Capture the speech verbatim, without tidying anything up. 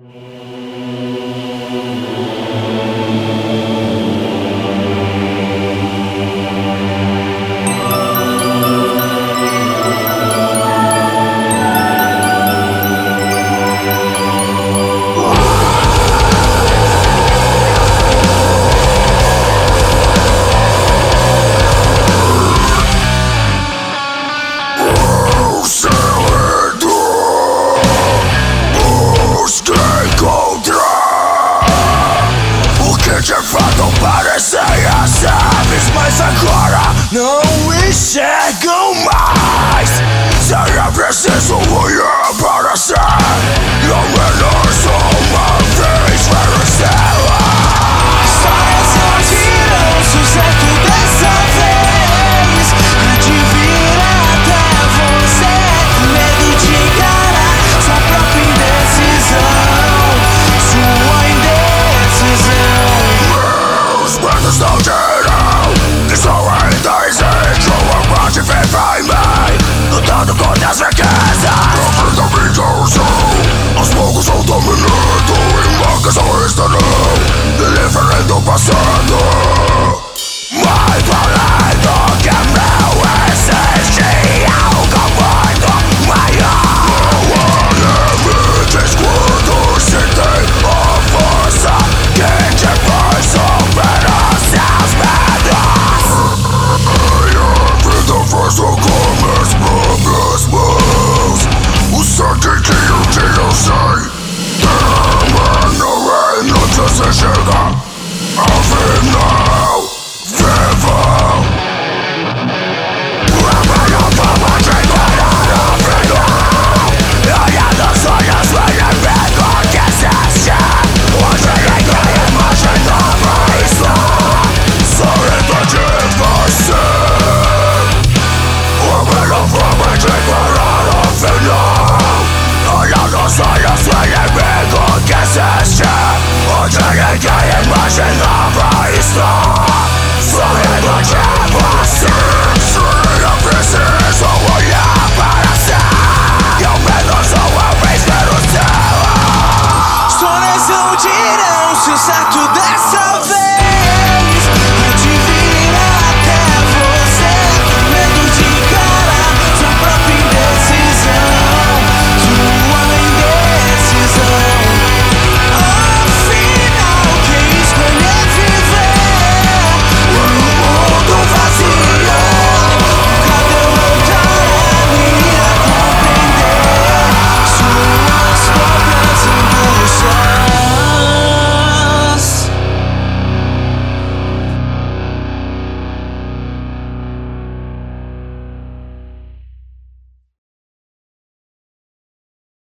Mas agora não enxergam mais. Será preciso olhar para si, e ao menos uma vez ver o céu. Histórias só tiram sucesso dessa vez. Adivina até você, medo de encarar sua própria indecisão, sua indecisão. Meus medos não tiram, que sou ainda existe uma parte viva em mim, lutando contra as fraquezas. Rapidamente eu sou, aos poucos vou dominando, e uma canção estarão me livrando do passado. Mas além do que meu existe algo muito maior. Não há limites quando se tem a força que te faz superar seus medos. E a vida faço com minhas próprias mãos. O sangue que um dia eu sei termina e noite se chega ao final. Vivam a melhor forma de encarar o final, e olhando os olhos do inimigo que existe. Hoje ninguém imaginava isso, sorrindo de você. A melhor forma de encarar o final, olhando os olhos do inimigo que existe. Hoje ninguém imaginava isso, sorrindo de você. Seria preciso olhar para